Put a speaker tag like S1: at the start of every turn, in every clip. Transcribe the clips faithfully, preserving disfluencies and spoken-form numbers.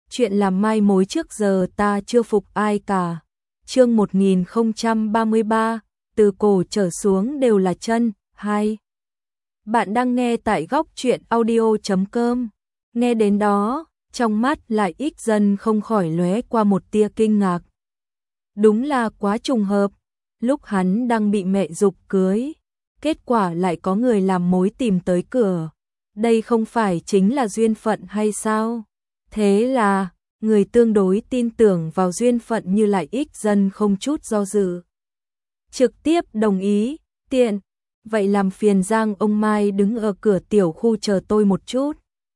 S1: chuyện làm mai mối trước giờ ta chưa phục ai cả. Chương một nghìn không trăm ba mươi ba, từ cổ trở xuống đều là chân. Hai. Bạn đang nghe tại góc truyện audio chấm com. Nghe đến đó, trong mắt Lại Ích Dân không khỏi lóe qua một tia kinh ngạc. Đúng là quá trùng hợp, lúc hắn đang bị mẹ giục cưới, kết quả lại có người làm mối tìm tới cửa. Đây không phải chính là duyên phận hay sao? Thế là, người tương đối tin tưởng vào duyên phận như Lại Ích Dân không chút do dự. Trực tiếp đồng ý, tiện. Vậy làm phiền Giang ông Mai đứng ở cửa tiểu khu chờ tôi một chút.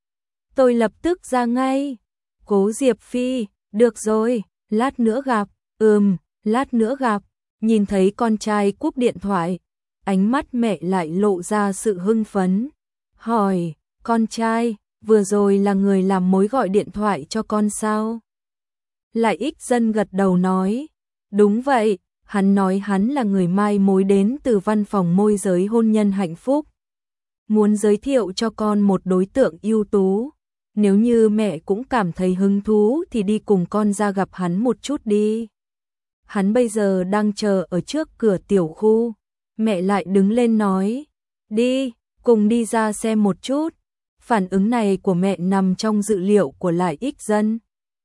S1: Tôi lập tức ra ngay. Cố Diệp Phi, được rồi, lát nữa gặp. Ừm, lát nữa gặp. Nhìn thấy con trai cúp điện thoại, ánh mắt mẹ lại lộ ra sự hưng phấn. Hỏi, con trai, vừa rồi là người làm mối gọi điện thoại cho con sao? Lại Ích Dân gật đầu nói, đúng vậy, hắn nói hắn là người mai mối đến từ văn phòng môi giới hôn nhân hạnh phúc. Muốn giới thiệu cho con một đối tượng ưu tú. Nếu như mẹ cũng cảm thấy hứng thú thì đi cùng con ra gặp hắn một chút đi. Hắn bây giờ đang chờ ở trước cửa tiểu khu. Mẹ lại đứng lên nói, đi, cùng đi ra xem một chút. Phản ứng này của mẹ nằm trong dự liệu của Lại Ích Dân.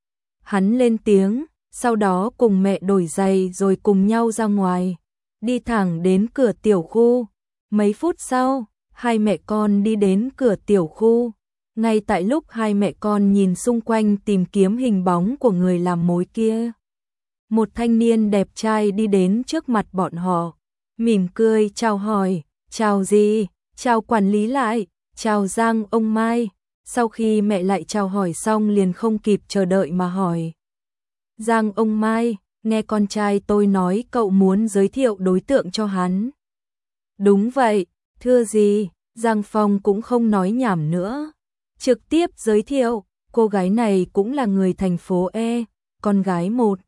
S1: Hắn lên tiếng, sau đó cùng mẹ đổi giày rồi cùng nhau ra ngoài. Đi thẳng đến cửa tiểu khu. Mấy phút sau, hai mẹ con đi đến cửa tiểu khu. Ngay tại lúc hai mẹ con nhìn xung quanh tìm kiếm hình bóng của người làm mối kia, một thanh niên đẹp trai đi đến trước mặt bọn họ, mỉm cười chào hỏi, chào gì, chào quản lý Lại, chào Giang ông Mai. Sau khi mẹ Lại chào hỏi xong liền không kịp chờ đợi mà hỏi, Giang ông Mai, nghe con trai tôi nói cậu muốn giới thiệu đối tượng cho hắn. Đúng vậy, thưa gì, Giang Phong cũng không nói nhảm nữa. Trực tiếp giới thiệu, cô gái này cũng là người thành phố E, con gái một.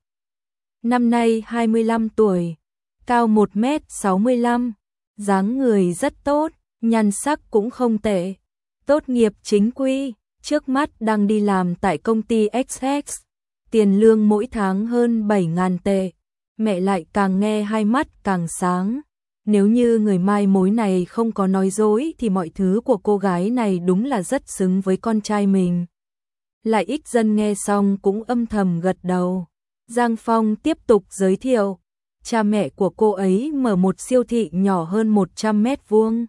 S1: Năm nay hai mươi lăm tuổi, cao một mét sáu mươi lăm, dáng người rất tốt, nhan sắc cũng không tệ. Tốt nghiệp chính quy, trước mắt đang đi làm tại công ty ích ích, tiền lương mỗi tháng hơn bảy nghìn tệ. Mẹ Lại càng nghe hai mắt càng sáng. Nếu như người mai mối này không có nói dối thì mọi thứ của cô gái này đúng là rất xứng với con trai mình. Lại Ích Dân nghe xong cũng âm thầm gật đầu. Giang Phong tiếp tục giới thiệu, cha mẹ của cô ấy mở một siêu thị nhỏ hơn một trăm mét vuông.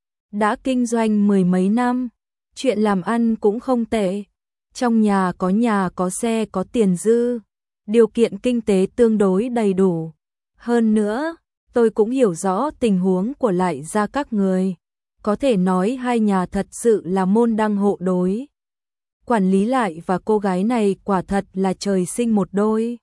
S1: Đã kinh doanh mười mấy năm, chuyện làm ăn cũng không tệ. Trong nhà có nhà có xe có tiền dư, điều kiện kinh tế tương đối đầy đủ. Hơn nữa, tôi cũng hiểu rõ tình huống của Lại gia các người. Có thể nói hai nhà thật sự là môn đăng hộ đối. Quản lý Lại và cô gái này quả thật là trời sinh một đôi.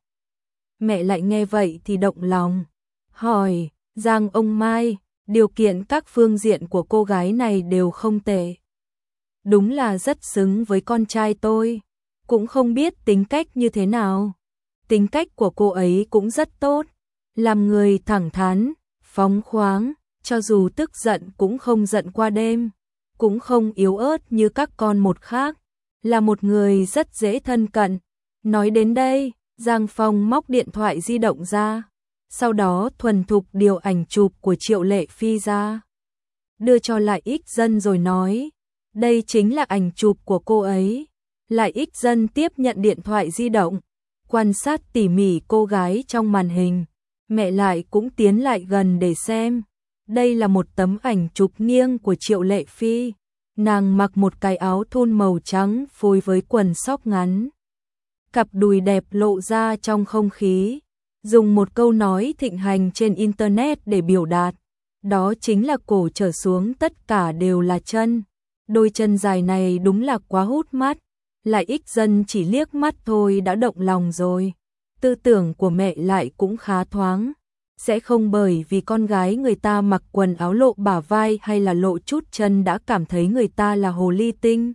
S1: Mẹ Lại nghe vậy thì động lòng. Hỏi, Giang ông Mai, điều kiện các phương diện của cô gái này đều không tệ. Đúng là rất xứng với con trai tôi. Cũng không biết tính cách như thế nào. Tính cách của cô ấy cũng rất tốt. Làm người thẳng thắn, phóng khoáng, cho dù tức giận cũng không giận qua đêm, cũng không yếu ớt như các con một khác, là một người rất dễ thân cận. Nói đến đây, Giang Phong móc điện thoại di động ra, sau đó thuần thục điều ảnh chụp của Triệu Lệ Phi ra, đưa cho Lại Ích Dân rồi nói, đây chính là ảnh chụp của cô ấy. Lại Ích Dân tiếp nhận điện thoại di động, quan sát tỉ mỉ cô gái trong màn hình. Mẹ Lại cũng tiến lại gần để xem. Đây là một tấm ảnh chụp nghiêng của Triệu Lệ Phi. Nàng mặc một cái áo thun màu trắng phối với quần sóc ngắn. Cặp đùi đẹp lộ ra trong không khí. Dùng một câu nói thịnh hành trên Internet để biểu đạt. Đó chính là cổ trở xuống tất cả đều là chân. Đôi chân dài này đúng là quá hút mắt. Lại Ích Dân chỉ liếc mắt thôi đã động lòng rồi. Tư tưởng của mẹ Lại cũng khá thoáng, sẽ không bởi vì con gái người ta mặc quần áo lộ bả vai hay là lộ chút chân đã cảm thấy người ta là hồ ly tinh.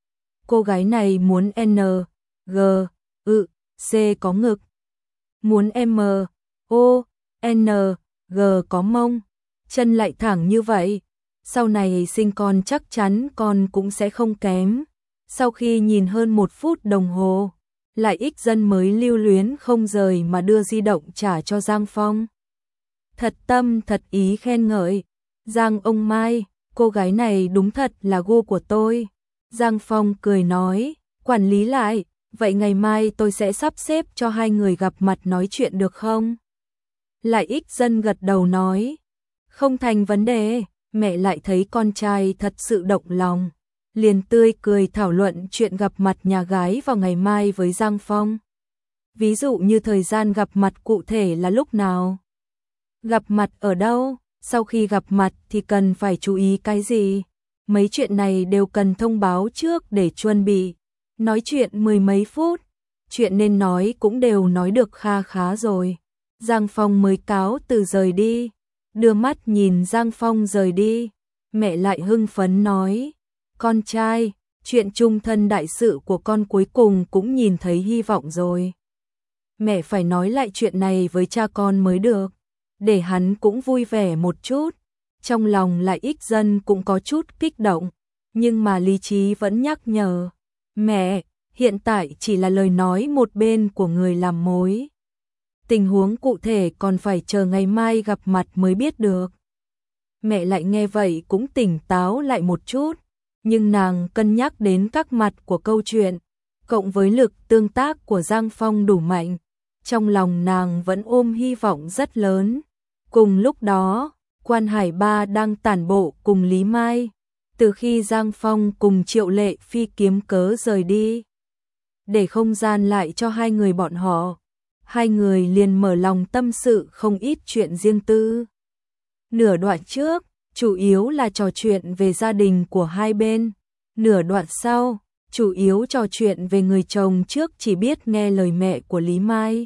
S1: Cô gái này muốn N, G, ự, C có ngực, muốn M, O, N, G có mông, chân lại thẳng như vậy, sau này sinh con chắc chắn con cũng sẽ không kém. Sau khi nhìn hơn một phút đồng hồ, Lại ích dân mới lưu luyến không rời mà đưa di động trả cho Giang Phong. Thật tâm thật ý khen ngợi. Giang ông Mai, cô gái này đúng thật là gu của tôi. Giang Phong cười nói, quản lý lại, vậy ngày mai tôi sẽ sắp xếp cho hai người gặp mặt nói chuyện được không? Lại ích dân gật đầu nói, không thành vấn đề. Mẹ lại thấy con trai thật sự động lòng, liền tươi cười thảo luận chuyện gặp mặt nhà gái vào ngày mai với Giang Phong. Ví dụ như thời gian gặp mặt cụ thể là lúc nào? Gặp mặt ở đâu? Sau khi gặp mặt thì cần phải chú ý cái gì? Mấy chuyện này đều cần thông báo trước để chuẩn bị. Nói chuyện mười mấy phút, chuyện nên nói cũng đều nói được kha khá rồi. Giang Phong mới cáo từ rời đi, đưa mắt nhìn Giang Phong rời đi, mẹ lại hưng phấn nói, con trai, chuyện chung thân đại sự của con cuối cùng cũng nhìn thấy hy vọng rồi. Mẹ phải nói lại chuyện này với cha con mới được, để hắn cũng vui vẻ một chút. Trong lòng Lại ích dân cũng có chút kích động, nhưng mà lý trí vẫn nhắc nhở, mẹ, hiện tại chỉ là lời nói một bên của người làm mối. Tình huống cụ thể còn phải chờ ngày mai gặp mặt mới biết được. Mẹ lại nghe vậy cũng tỉnh táo lại một chút, nhưng nàng cân nhắc đến các mặt của câu chuyện, cộng với lực tương tác của Giang Phong đủ mạnh, trong lòng nàng vẫn ôm hy vọng rất lớn. Cùng lúc đó, Quan Hải Ba đang tản bộ cùng Lý Mai, từ khi Giang Phong cùng Triệu Lệ Phi kiếm cớ rời đi, để không gian lại cho hai người bọn họ. Hai người liền mở lòng tâm sự không ít chuyện riêng tư. Nửa đoạn trước, chủ yếu là trò chuyện về gia đình của hai bên. Nửa đoạn sau, chủ yếu trò chuyện về người chồng trước chỉ biết nghe lời mẹ của Lý Mai.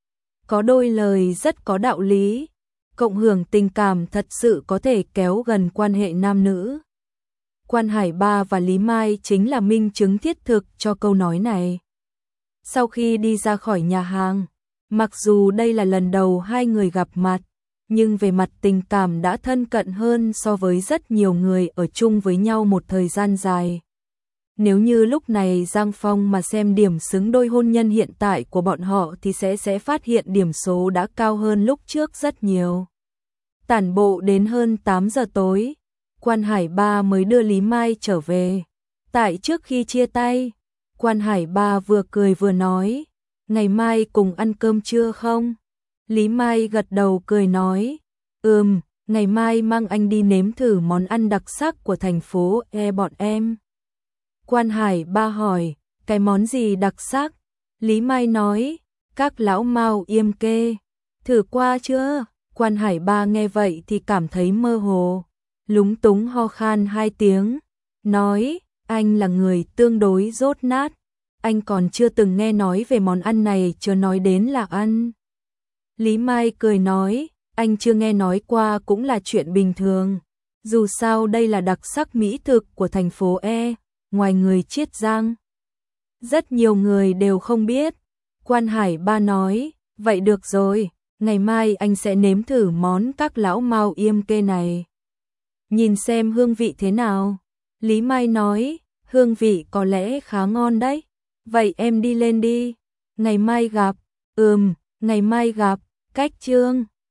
S1: Có đôi lời rất có đạo lý, cộng hưởng tình cảm thật sự có thể kéo gần quan hệ nam nữ. Quan Hải Ba và Lý Mai chính là minh chứng thiết thực cho câu nói này. Sau khi đi ra khỏi nhà hàng, mặc dù đây là lần đầu hai người gặp mặt, nhưng về mặt tình cảm đã thân cận hơn so với rất nhiều người ở chung với nhau một thời gian dài. Nếu như lúc này Giang Phong mà xem điểm xứng đôi hôn nhân hiện tại của bọn họ thì sẽ sẽ phát hiện điểm số đã cao hơn lúc trước rất nhiều. Tản bộ đến hơn tám giờ tối, Quan Hải Ba mới đưa Lý Mai trở về. Tại trước khi chia tay, Quan Hải Ba vừa cười vừa nói, ngày mai cùng ăn cơm trưa không? Lý Mai gật đầu cười nói, ừm, ngày mai mang anh đi nếm thử món ăn đặc sắc của thành phố E bọn em. Quan Hải Ba hỏi, cái món gì đặc sắc? Lý Mai nói, các lão mao yêm kê. Thử qua chưa? Quan Hải Ba nghe vậy thì cảm thấy mơ hồ, lúng túng ho khan hai tiếng, nói, anh là người tương đối dốt nát, anh còn chưa từng nghe nói về món ăn này chưa nói đến là ăn. Lý Mai cười nói, anh chưa nghe nói qua cũng là chuyện bình thường, dù sao đây là đặc sắc mỹ thực của thành phố E, ngoài người Chiết Giang. Rất nhiều người đều không biết. Quan Hải Ba nói, vậy được rồi, ngày mai anh sẽ nếm thử món các lão mao yêm kê này. Nhìn xem hương vị thế nào. Lý Mai nói, hương vị có lẽ khá ngon đấy. Vậy em đi lên đi. Ngày mai gặp. Ừm, ngày mai gặp. Cách Trương.